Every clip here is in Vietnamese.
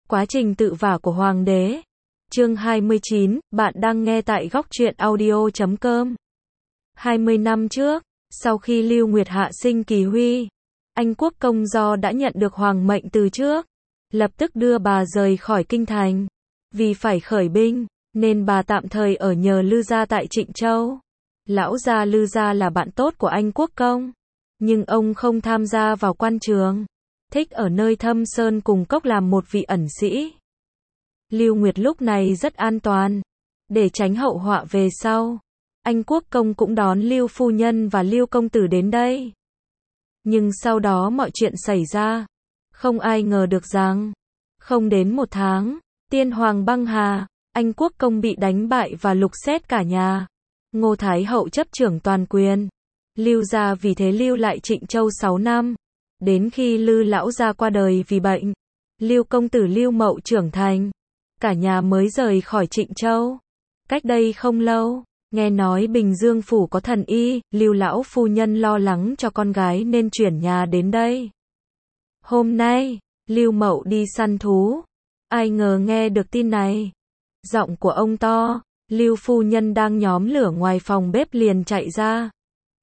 Quá trình tự vả của Hoàng đế. Chương 29, bạn đang nghe tại góc truyện audio.com. 20 năm trước, sau khi Lưu Nguyệt hạ sinh Kỳ Huy, Anh Quốc công do đã nhận được hoàng mệnh từ trước, lập tức đưa bà rời khỏi kinh thành. Vì phải khởi binh, nên bà tạm thời ở nhờ Lư gia tại Trịnh Châu. Lão gia Lư gia là bạn tốt của Anh Quốc công, nhưng ông không tham gia vào quan trường, thích ở nơi thâm sơn cùng cốc làm một vị ẩn sĩ. Lưu Nguyệt lúc này rất an toàn, để tránh hậu họa về sau. Anh Quốc công cũng đón Lưu phu nhân và Lưu công tử đến đây. Nhưng sau đó mọi chuyện xảy ra, không ai ngờ được rằng, không đến một tháng, tiên hoàng băng hà, Anh Quốc công bị đánh bại và lục xét cả nhà. Ngô Thái hậu chấp trưởng toàn quyền. Lưu gia vì thế lưu lại Trịnh Châu 6 năm. Đến khi Lư lão gia qua đời vì bệnh, Lưu công tử Lưu Mậu trưởng thành, cả nhà mới rời khỏi Trịnh Châu. Cách đây không lâu, nghe nói Bình Dương phủ có thần y, Lưu lão phu nhân lo lắng cho con gái nên chuyển nhà đến đây. Hôm nay, Lưu Mậu đi săn thú. Ai ngờ nghe được tin này, giọng của ông to, Lưu phu nhân đang nhóm lửa ngoài phòng bếp liền chạy ra.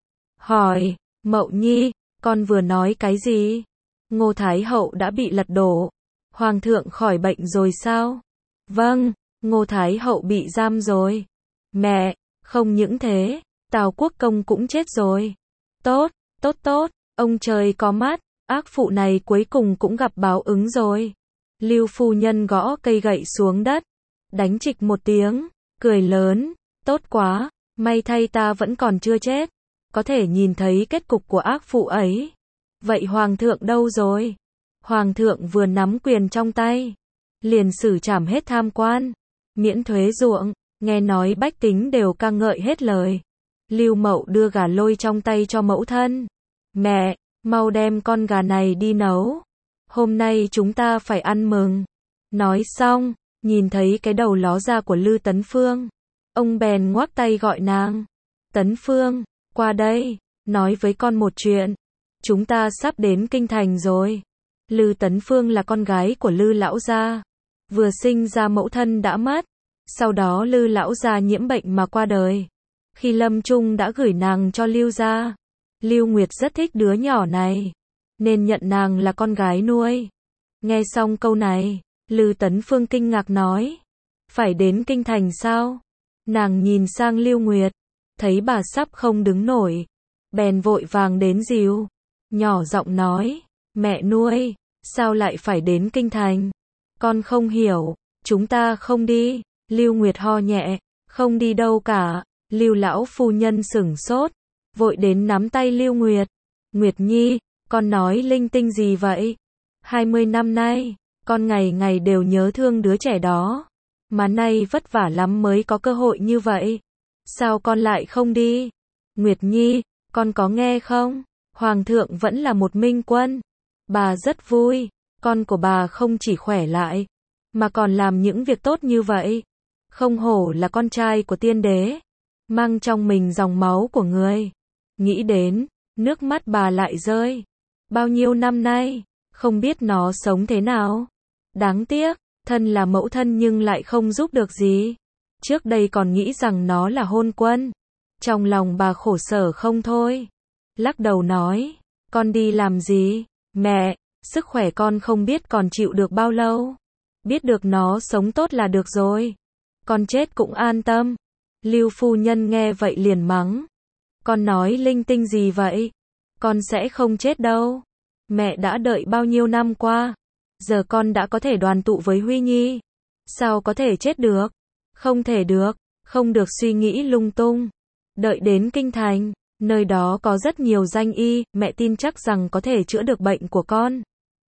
Hỏi, Mậu nhi, con vừa nói cái gì? Ngô Thái hậu đã bị lật đổ. Hoàng thượng khỏi bệnh rồi sao? Vâng, Ngô Thái hậu bị giam rồi. Mẹ, không những thế, Tào Quốc công cũng chết rồi. Tốt, tốt tốt, ông trời có mắt, ác phụ này cuối cùng cũng gặp báo ứng rồi. Lưu phu nhân gõ cây gậy xuống đất, đánh trịch một tiếng, cười lớn, tốt quá, may thay ta vẫn còn chưa chết, có thể nhìn thấy kết cục của ác phụ ấy. Vậy hoàng thượng đâu rồi? Hoàng thượng vừa nắm quyền trong tay, liền xử trảm hết tham quan, miễn thuế ruộng, nghe nói bách tính đều ca ngợi hết lời. Lưu Mậu đưa gà lôi trong tay cho mẫu thân. Mẹ, mau đem con gà này đi nấu. Hôm nay chúng ta phải ăn mừng. Nói xong, nhìn thấy cái đầu ló ra của Lư Tấn Phương, ông bèn ngoắc tay gọi nàng. Tấn Phương, qua đây, nói với con một chuyện. Chúng ta sắp đến kinh thành rồi. Lư Tấn Phương là con gái của Lư lão gia, vừa sinh ra mẫu thân đã mất, sau đó Lư lão gia nhiễm bệnh mà qua đời. Khi lâm chung đã gửi nàng cho Lưu gia. Lưu Nguyệt rất thích đứa nhỏ này, nên nhận nàng là con gái nuôi. Nghe xong câu này, Lư Tấn Phương kinh ngạc nói, phải đến kinh thành sao? Nàng nhìn sang Lưu Nguyệt, thấy bà sắp không đứng nổi, bèn vội vàng đến dìu, nhỏ giọng nói, mẹ nuôi, sao lại phải đến kinh thành? Con không hiểu, chúng ta không đi. Lưu Nguyệt ho nhẹ, không đi đâu cả. Lưu lão phu nhân sửng sốt, vội đến nắm tay Lưu Nguyệt. Nguyệt nhi, con nói linh tinh gì vậy? 20 năm nay, con ngày ngày đều nhớ thương đứa trẻ đó, mà nay vất vả lắm mới có cơ hội như vậy. Sao con lại không đi? Nguyệt nhi, con có nghe không? Hoàng thượng vẫn là một minh quân. Bà rất vui, con của bà không chỉ khỏe lại, mà còn làm những việc tốt như vậy. Không hổ là con trai của tiên đế, mang trong mình dòng máu của người. Nghĩ đến, nước mắt bà lại rơi. Bao nhiêu năm nay, không biết nó sống thế nào. Đáng tiếc, thân là mẫu thân nhưng lại không giúp được gì. Trước đây còn nghĩ rằng nó là hôn quân. Trong lòng bà khổ sở không thôi. Lắc đầu nói, con đi làm gì? Mẹ, sức khỏe con không biết còn chịu được bao lâu. Biết được nó sống tốt là được rồi. Con chết cũng an tâm. Lưu phu nhân nghe vậy liền mắng. Con nói linh tinh gì vậy? Con sẽ không chết đâu. Mẹ đã đợi bao nhiêu năm qua. Giờ con đã có thể đoàn tụ với Huy Nhi. Sao có thể chết được? Không thể được, không được suy nghĩ lung tung. Đợi đến kinh thành, nơi đó có rất nhiều danh y, mẹ tin chắc rằng có thể chữa được bệnh của con.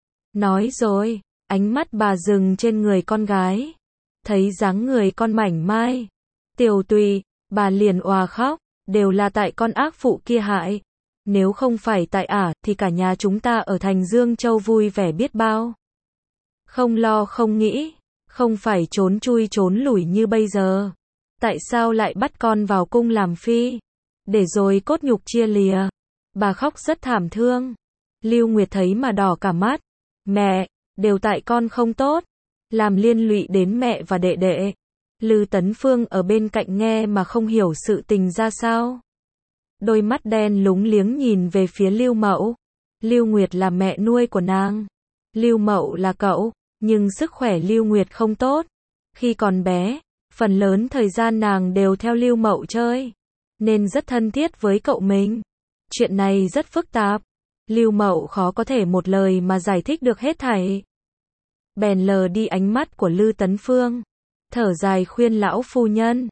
Nói rồi, ánh mắt bà dừng trên người con gái. Thấy dáng người con mảnh mai, tiều tụy, bà liền òa khóc, đều là tại con ác phụ kia hại. Nếu không phải tại ả, thì cả nhà chúng ta ở thành Dương Châu vui vẻ biết bao. Không lo không nghĩ, không phải trốn chui trốn lủi như bây giờ. Tại sao lại bắt con vào cung làm phi? Để rồi cốt nhục chia lìa. Bà khóc rất thảm thương. Lưu Nguyệt thấy mà đỏ cả mắt. Mẹ, đều tại con không tốt. làm liên lụy đến mẹ và đệ đệ. Lư Tấn Phương ở bên cạnh nghe mà không hiểu sự tình ra sao. Đôi mắt đen lúng liếng nhìn về phía Lưu Mậu. Lưu Nguyệt là mẹ nuôi của nàng. Lưu Mậu là cậu, nhưng sức khỏe Lưu Nguyệt không tốt. Khi còn bé, phần lớn thời gian nàng đều theo Lưu Mậu chơi, nên rất thân thiết với cậu mình. Chuyện này rất phức tạp. Lưu Mậu khó có thể một lời mà giải thích được hết thảy. Bèn lờ đi ánh mắt của Lư Tấn Phương. Thở dài khuyên lão phu nhân.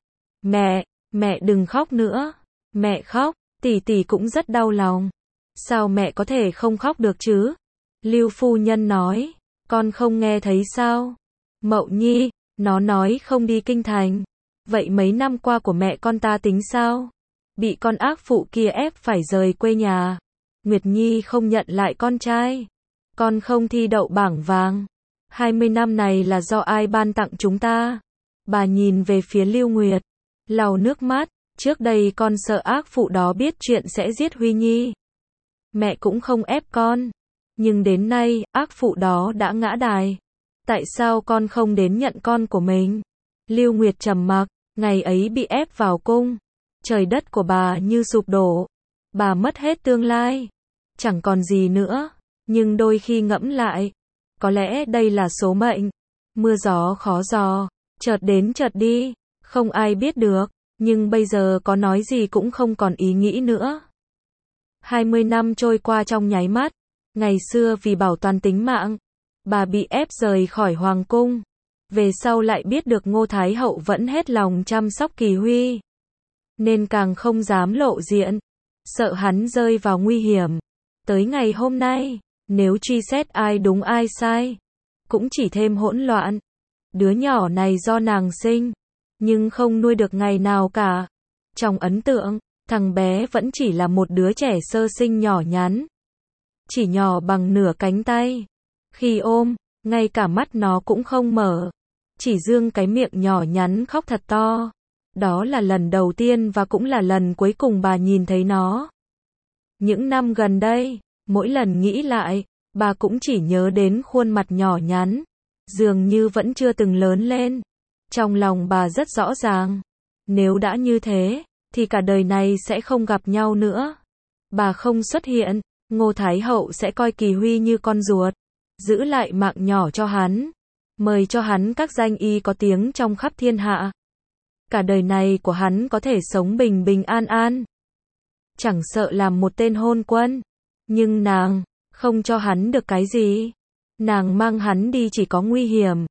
Mẹ đừng khóc nữa. Mẹ khóc, tỷ tỷ cũng rất đau lòng. Sao mẹ có thể không khóc được chứ? Lưu phu nhân nói. Con không nghe thấy sao? Mậu Nhi, nó nói không đi kinh thành. Vậy mấy năm qua của mẹ con ta tính sao? Bị con ác phụ kia ép phải rời quê nhà. Nguyệt Nhi không nhận lại con trai. Con không thi đậu bảng vàng. 20 năm này là do ai ban tặng chúng ta? Bà nhìn về phía Lưu Nguyệt, lau nước mắt. Trước đây con sợ ác phụ đó biết chuyện sẽ giết Huy Nhi. Mẹ cũng không ép con. Nhưng đến nay, ác phụ đó đã ngã đài. Tại sao con không đến nhận con của mình? Lưu Nguyệt trầm mặc, ngày ấy bị ép vào cung. Trời đất của bà như sụp đổ. Bà mất hết tương lai. Chẳng còn gì nữa. Nhưng đôi khi ngẫm lại, có lẽ đây là số mệnh. Mưa gió khó dò, chợt đến chợt đi, không ai biết được. Nhưng bây giờ có nói gì cũng không còn ý nghĩ nữa. 20 năm trôi qua trong nháy mắt. Ngày xưa vì bảo toàn tính mạng, bà bị ép rời khỏi hoàng cung. Về sau lại biết được Ngô Thái Hậu vẫn hết lòng chăm sóc Kỳ Huy, nên càng không dám lộ diện, sợ hắn rơi vào nguy hiểm. Tới ngày hôm nay, nếu truy xét ai đúng ai sai, cũng chỉ thêm hỗn loạn. Đứa nhỏ này do nàng sinh, nhưng không nuôi được ngày nào cả. Trong ấn tượng, thằng bé vẫn chỉ là một đứa trẻ sơ sinh nhỏ nhắn, chỉ nhỏ bằng nửa cánh tay. Khi ôm, ngay cả mắt nó cũng không mở, chỉ dương cái miệng nhỏ nhắn khóc thật to. Đó là lần đầu tiên và cũng là lần cuối cùng bà nhìn thấy nó. Những năm gần đây, mỗi lần nghĩ lại, bà cũng chỉ nhớ đến khuôn mặt nhỏ nhắn, dường như vẫn chưa từng lớn lên. Trong lòng bà rất rõ ràng, nếu đã như thế, thì cả đời này sẽ không gặp nhau nữa. Bà không xuất hiện, Ngô Thái Hậu sẽ coi Kỳ Huy như con ruột, giữ lại mạng nhỏ cho hắn, mời cho hắn các danh y có tiếng trong khắp thiên hạ. Cả đời này của hắn có thể sống bình bình an an, chẳng sợ làm một tên hôn quân. Nhưng nàng không cho hắn được cái gì. Nàng mang hắn đi chỉ có nguy hiểm.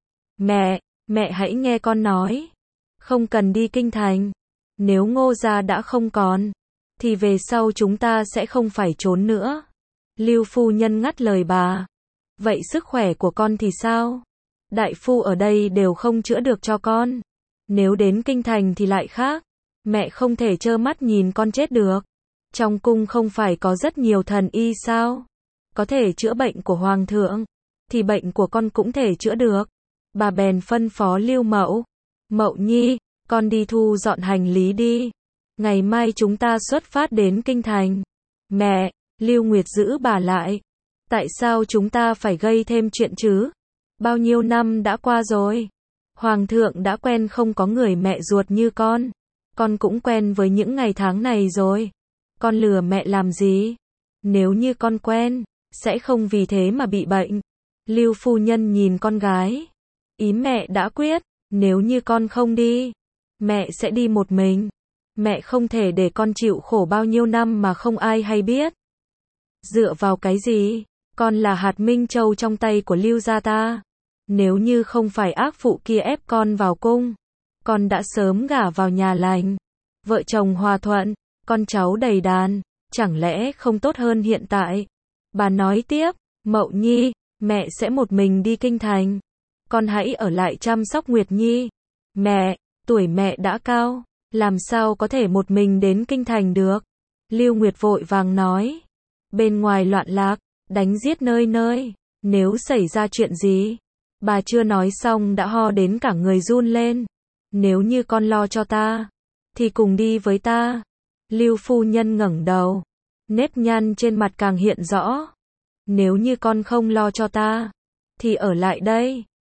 Mẹ hãy nghe con nói. Không cần đi kinh thành. Nếu Ngô gia đã không còn, thì về sau chúng ta sẽ không phải trốn nữa. Lưu phu nhân ngắt lời bà. Vậy sức khỏe của con thì sao? Đại phu ở đây đều không chữa được cho con. Nếu đến kinh thành thì lại khác. Mẹ không thể trơ mắt nhìn con chết được. Trong cung không phải có rất nhiều thần y sao? Có thể chữa bệnh của hoàng thượng, thì bệnh của con cũng thể chữa được. Bà bèn phân phó Lưu Mậu. Mậu Nhi, con đi thu dọn hành lý đi. Ngày mai chúng ta xuất phát đến kinh thành. Mẹ, Lưu Nguyệt giữ bà lại. Tại sao chúng ta phải gây thêm chuyện chứ? Bao nhiêu năm đã qua rồi. Hoàng thượng đã quen không có người mẹ ruột như con. Con cũng quen với những ngày tháng này rồi. Con lừa mẹ làm gì? Nếu như con quen, sẽ không vì thế mà bị bệnh. Lưu phu nhân nhìn con gái. Ý mẹ đã quyết, nếu như con không đi, mẹ sẽ đi một mình. Mẹ không thể để con chịu khổ bao nhiêu năm mà không ai hay biết. Dựa vào cái gì? Con là hạt minh châu trong tay của Lưu gia ta. Nếu như không phải ác phụ kia ép con vào cung, con đã sớm gả vào nhà lành. Vợ chồng hòa thuận, con cháu đầy đàn, chẳng lẽ không tốt hơn hiện tại? Bà nói tiếp, Mậu Nhi, mẹ sẽ một mình đi kinh thành. Con hãy ở lại chăm sóc Nguyệt Nhi. Mẹ, tuổi mẹ đã cao, làm sao có thể một mình đến kinh thành được? Lưu Nguyệt vội vàng nói. Bên ngoài loạn lạc, đánh giết nơi nơi, nếu xảy ra chuyện gì? Bà chưa nói xong đã ho đến cả người run lên. Nếu như con lo cho ta, thì cùng đi với ta. Lưu phu nhân ngẩng đầu, nếp nhăn trên mặt càng hiện rõ. Nếu như con không lo cho ta, thì ở lại đây.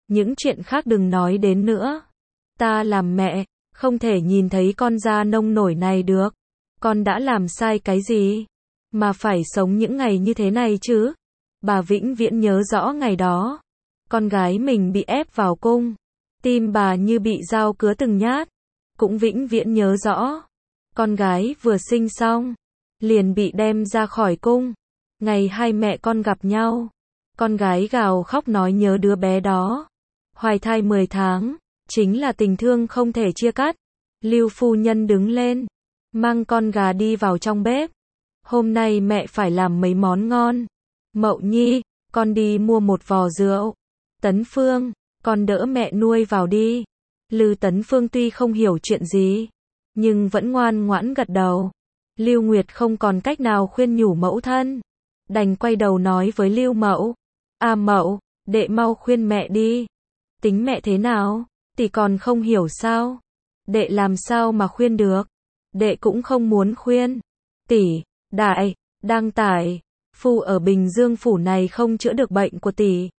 Những chuyện khác đừng nói đến nữa. Ta làm mẹ, không thể nhìn thấy con da nông nổi này được. Con đã làm sai cái gì? Mà phải sống những ngày như thế này chứ? Bà vĩnh viễn nhớ rõ ngày đó. Con gái mình bị ép vào cung. Tim bà như bị dao cứa từng nhát. Cũng vĩnh viễn nhớ rõ. Con gái vừa sinh xong, liền bị đem ra khỏi cung. Ngày hai mẹ con gặp nhau, con gái gào khóc nói nhớ đứa bé đó. Hoài thai 10 tháng, chính là tình thương không thể chia cắt. Lưu phu nhân đứng lên, mang con gà đi vào trong bếp. Hôm nay mẹ phải làm mấy món ngon. Mậu Nhi, con đi mua một vò rượu. Tấn Phương, con đỡ mẹ nuôi vào đi. Lư Tấn Phương tuy không hiểu chuyện gì, nhưng vẫn ngoan ngoãn gật đầu. Lưu Nguyệt không còn cách nào khuyên nhủ mẫu thân, đành quay đầu nói với Lưu Mậu. À Mậu, đệ mau khuyên mẹ đi. Tính mẹ thế nào, tỷ còn không hiểu sao? Đệ làm sao mà khuyên được? Đệ cũng không muốn khuyên. Tỷ, đại, đang tải, phu ở Bình Dương phủ này không chữa được bệnh của tỷ.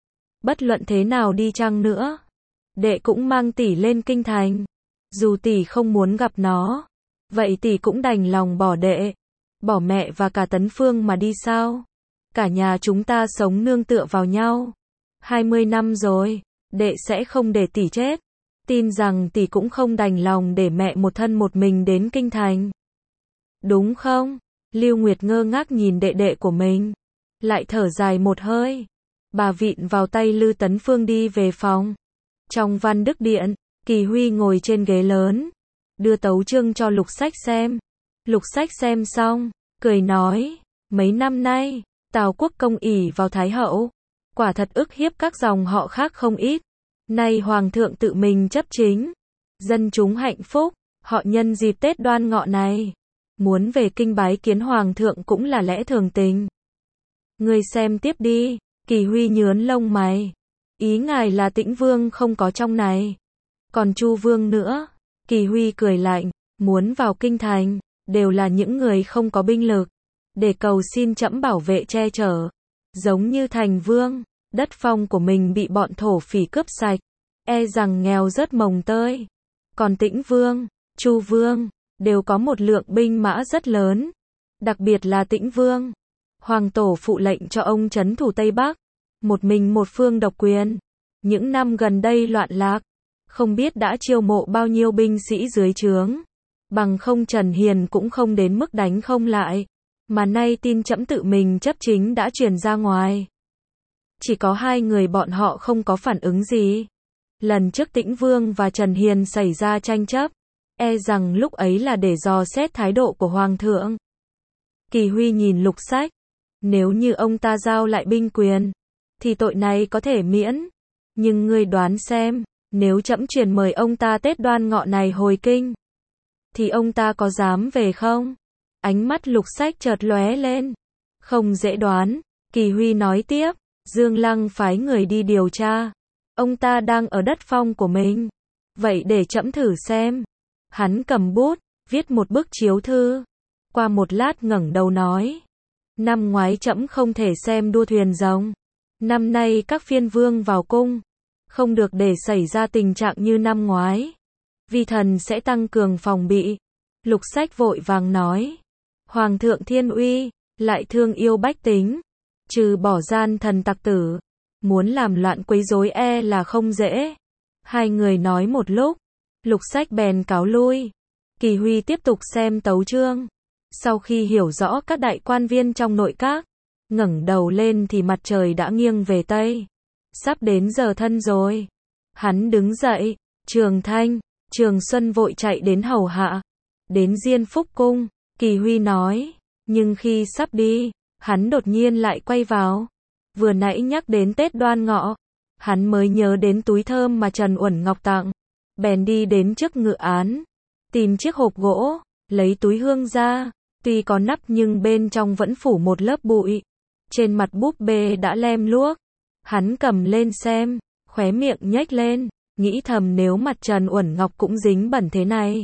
Bất luận thế nào đi chăng nữa, đệ cũng mang tỷ lên kinh thành. Dù tỷ không muốn gặp nó, vậy tỷ cũng đành lòng bỏ đệ, bỏ mẹ và cả Tấn Phương mà đi sao? Cả nhà chúng ta sống nương tựa vào nhau 20 năm rồi, đệ sẽ không để tỷ chết. Tin rằng tỷ cũng không đành lòng để mẹ một thân một mình đến kinh thành. Đúng không? Lưu Nguyệt ngơ ngác nhìn đệ đệ của mình, lại thở dài một hơi. Bà vịn vào tay Lư Tấn Phương đi về phòng. Trong Văn Đức Điện, Kỳ Huy ngồi trên ghế lớn, đưa tấu chương cho Lục Sách xem. Lục Sách xem xong, cười nói, mấy năm nay, Tào quốc công ỷ vào Thái hậu, quả thật ức hiếp các dòng họ khác không ít. Nay Hoàng thượng tự mình chấp chính, dân chúng hạnh phúc, họ nhân dịp Tết Đoan Ngọ này, muốn về kinh bái kiến Hoàng thượng cũng là lẽ thường tình. Ngươi xem tiếp đi. Kỳ Huy nhướng lông mày. Ý ngài là Tĩnh Vương không có trong này. Còn Chu Vương nữa. Kỳ Huy cười lạnh, muốn vào kinh thành, đều là những người không có binh lực, để cầu xin trẫm bảo vệ che chở. Giống như Thành Vương, đất phong của mình bị bọn thổ phỉ cướp sạch, e rằng nghèo rớt mồng tơi. Còn Tĩnh Vương, Chu Vương, đều có một lượng binh mã rất lớn. Đặc biệt là Tĩnh Vương, Hoàng tổ phụ lệnh cho ông trấn thủ Tây Bắc, một mình một phương độc quyền. Những năm gần đây loạn lạc, không biết đã chiêu mộ bao nhiêu binh sĩ dưới trướng. Bằng không Trần Hiền cũng không đến mức đánh không lại. Mà nay tin trẫm tự mình chấp chính đã truyền ra ngoài. Chỉ có hai người bọn họ không có phản ứng gì. Lần trước Tĩnh Vương và Trần Hiền xảy ra tranh chấp, e rằng lúc ấy là để dò xét thái độ của Hoàng thượng. Kỳ Huy nhìn Lục Sách. Nếu như ông ta giao lại binh quyền, thì tội này có thể miễn. Nhưng ngươi đoán xem, nếu trẫm truyền mời ông ta Tết Đoan Ngọ này hồi kinh, thì ông ta có dám về không? Ánh mắt Lục Sách chợt lóe lên. Không dễ đoán. Kỳ Huy nói tiếp, Dương Lăng phái người đi điều tra. Ông ta đang ở đất phong của mình. Vậy để trẫm thử xem. Hắn cầm bút, viết một bức chiếu thư. Qua một lát ngẩng đầu nói. Năm ngoái trẫm không thể xem đua thuyền rồng. Năm nay các phiên vương vào cung, không được để xảy ra tình trạng như năm ngoái. Vi thần sẽ tăng cường phòng bị. Lục Sách vội vàng nói. Hoàng thượng thiên uy, lại thương yêu bách tính. Trừ bỏ gian thần tặc tử, muốn làm loạn quấy rối e là không dễ. Hai người nói một lúc, Lục Sách bèn cáo lui. Kỳ Huy tiếp tục xem tấu chương. Sau khi hiểu rõ các đại quan viên trong nội các, ngẩng đầu lên thì mặt trời đã nghiêng về Tây. Sắp đến giờ thân rồi. Hắn đứng dậy, Trường Thanh, Trường Xuân vội chạy đến hầu hạ. Đến Diên Phúc Cung, Kỳ Huy nói, nhưng khi sắp đi, hắn đột nhiên lại quay vào. Vừa nãy nhắc đến Tết Đoan Ngọ, hắn mới nhớ đến túi thơm mà Trần Uẩn Ngọc tặng. Bèn đi đến trước ngự án, tìm chiếc hộp gỗ, lấy túi hương ra. Tuy có nắp nhưng bên trong vẫn phủ một lớp bụi. Trên mặt búp bê đã lem luốc. Hắn cầm lên xem, khóe miệng nhếch lên, nghĩ thầm nếu mặt Trần Uẩn Ngọc cũng dính bẩn thế này,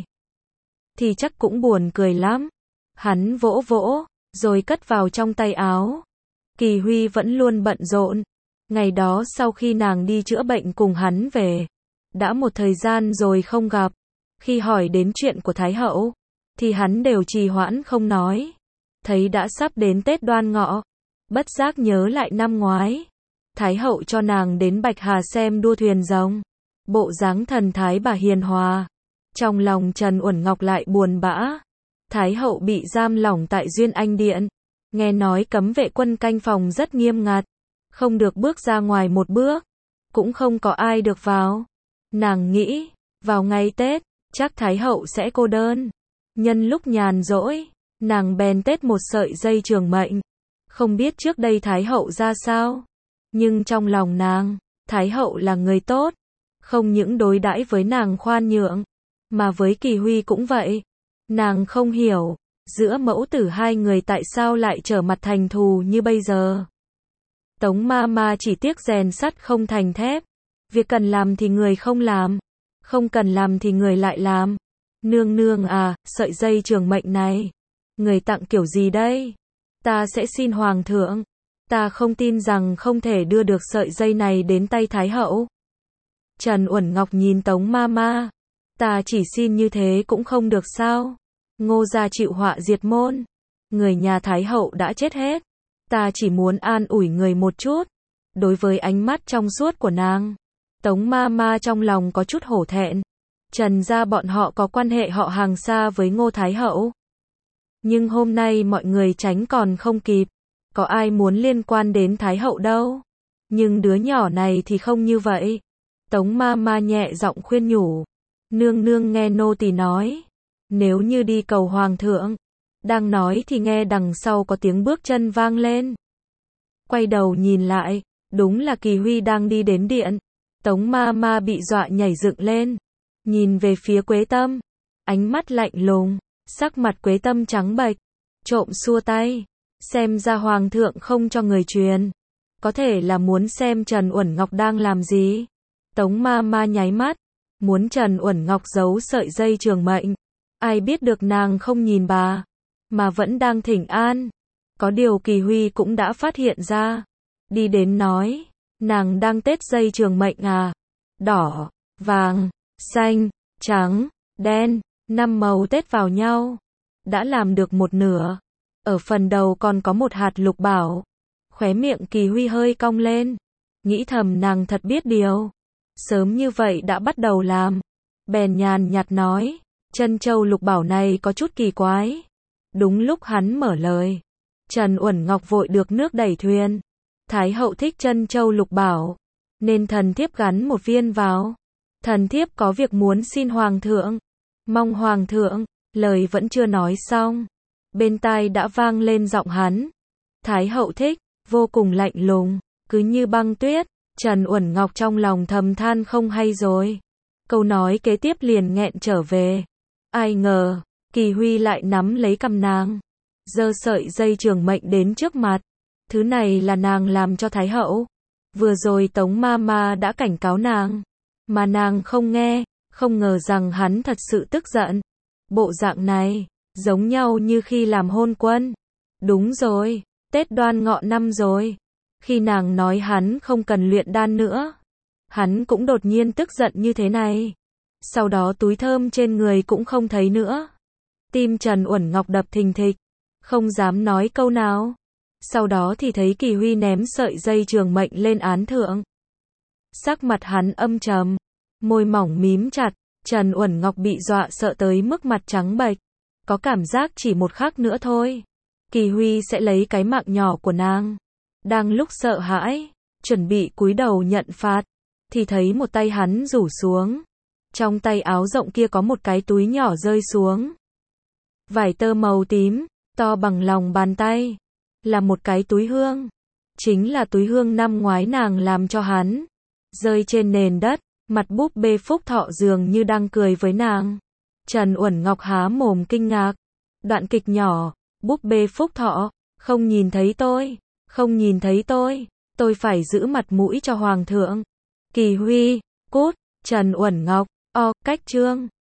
thì chắc cũng buồn cười lắm. Hắn vỗ vỗ, rồi cất vào trong tay áo. Kỳ Huy vẫn luôn bận rộn. Ngày đó sau khi nàng đi chữa bệnh cùng hắn về, đã một thời gian rồi không gặp. Khi hỏi đến chuyện của Thái hậu, thì hắn đều trì hoãn không nói. Thấy đã sắp đến Tết Đoan Ngọ, bất giác nhớ lại năm ngoái. Thái hậu cho nàng đến Bạch Hà xem đua thuyền rồng. Bộ dáng thần thái bà hiền hòa. Trong lòng Trần Uẩn Ngọc lại buồn bã. Thái hậu bị giam lỏng tại Duyên Anh Điện. Nghe nói cấm vệ quân canh phòng rất nghiêm ngặt. Không được bước ra ngoài một bước. Cũng không có ai được vào. Nàng nghĩ, vào ngày Tết, chắc Thái hậu sẽ cô đơn. Nhân lúc nhàn rỗi, nàng bèn tết một sợi dây trường mệnh. Không biết trước đây Thái hậu ra sao. Nhưng trong lòng nàng, Thái hậu là người tốt. Không những đối đãi với nàng khoan nhượng, mà với Kỳ Huy cũng vậy. Nàng không hiểu, giữa mẫu tử hai người tại sao lại trở mặt thành thù như bây giờ. Tống ma ma chỉ tiếc rèn sắt không thành thép. Việc cần làm thì người không làm. Không cần làm thì người lại làm. Nương nương à, sợi dây trường mệnh này. Người tặng kiểu gì đây? Ta sẽ xin hoàng thượng. Ta không tin rằng không thể đưa được sợi dây này đến tay Thái hậu. Trần Uẩn Ngọc nhìn Tống ma ma. Ta chỉ xin như thế cũng không được sao? Ngô gia chịu họa diệt môn. Người nhà Thái hậu đã chết hết. Ta chỉ muốn an ủi người một chút. Đối với ánh mắt trong suốt của nàng, Tống ma ma trong lòng có chút hổ thẹn. Trần gia bọn họ có quan hệ họ hàng xa với Ngô Thái hậu. Nhưng hôm nay mọi người tránh còn không kịp. Có ai muốn liên quan đến Thái hậu đâu. Nhưng đứa nhỏ này thì không như vậy. Tống ma ma nhẹ giọng khuyên nhủ. Nương nương nghe nô tỳ nói. Nếu như đi cầu hoàng thượng. Đang nói thì nghe đằng sau có tiếng bước chân vang lên. Quay đầu nhìn lại, đúng là Kỳ Huy đang đi đến điện. Tống ma ma bị dọa nhảy dựng lên. Nhìn về phía Quế Tâm. Ánh mắt lạnh lùng, sắc mặt Quế Tâm trắng bệch. Trộm xua tay. Xem ra hoàng thượng không cho người truyền. Có thể là muốn xem Trần Uẩn Ngọc đang làm gì. Tống ma ma nháy mắt. Muốn Trần Uẩn Ngọc giấu sợi dây trường mệnh. Ai biết được nàng không nhìn bà, mà vẫn đang thỉnh an. Có điều Kỳ Huy cũng đã phát hiện ra. Đi đến nói. Nàng đang tết dây trường mệnh à? Đỏ, vàng, xanh, trắng, đen, 5 màu tết vào nhau. Đã làm được một nửa. Ở phần đầu còn có một hạt lục bảo. Khóe miệng Kỳ Huy hơi cong lên. Nghĩ thầm nàng thật biết điều. Sớm như vậy đã bắt đầu làm. Bèn nhàn nhạt nói. Chân châu lục bảo này có chút kỳ quái. Đúng lúc hắn mở lời. Trần Uẩn Ngọc vội được nước đẩy thuyền. Thái hậu thích chân châu lục bảo. Nên thần thiếp gắn một viên vào. Thần thiếp có việc muốn xin hoàng thượng. Mong hoàng thượng. Lời vẫn chưa nói xong. Bên tai đã vang lên giọng hắn. Thái hậu thích. Vô cùng lạnh lùng. Cứ như băng tuyết. Trần Uẩn Ngọc trong lòng thầm than không hay rồi. Câu nói kế tiếp liền nghẹn trở về. Ai ngờ, Kỳ Huy lại nắm lấy cằm nàng. Giơ sợi dây trường mệnh đến trước mặt. Thứ này là nàng làm cho Thái hậu. Vừa rồi Tống ma ma đã cảnh cáo nàng. Mà nàng không nghe. Không ngờ rằng hắn thật sự tức giận. Bộ dạng này, giống nhau như khi làm hôn quân. Đúng rồi, Tết Đoan Ngọ năm rồi. Khi nàng nói hắn không cần luyện đan nữa. Hắn cũng đột nhiên tức giận như thế này. Sau đó túi thơm trên người cũng không thấy nữa. Tim Trần Uẩn Ngọc đập thình thịch. Không dám nói câu nào. Sau đó thì thấy Kỳ Huy ném sợi dây trường mệnh lên án thượng. Sắc mặt hắn âm trầm. Môi mỏng mím chặt. Trần Uẩn Ngọc bị dọa sợ tới mức mặt trắng bệch. Có cảm giác chỉ một khắc nữa thôi. Kỳ Huy sẽ lấy cái mạng nhỏ của nàng. Đang lúc sợ hãi, chuẩn bị cúi đầu nhận phạt. Thì thấy một tay hắn rủ xuống. Trong tay áo rộng kia có một cái túi nhỏ rơi xuống. Vải tơ màu tím, to bằng lòng bàn tay. Là một cái túi hương. Chính là túi hương năm ngoái nàng làm cho hắn. Rơi trên nền đất, mặt búp bê Phúc Thọ dường như đang cười với nàng. Trần Uẩn Ngọc há mồm kinh ngạc. Đoạn kịch nhỏ, búp bê Phúc Thọ, không nhìn thấy tôi. Không nhìn thấy tôi phải giữ mặt mũi cho hoàng thượng. Kỳ Huy, cút. Trần Uẩn Ngọc, cách chương.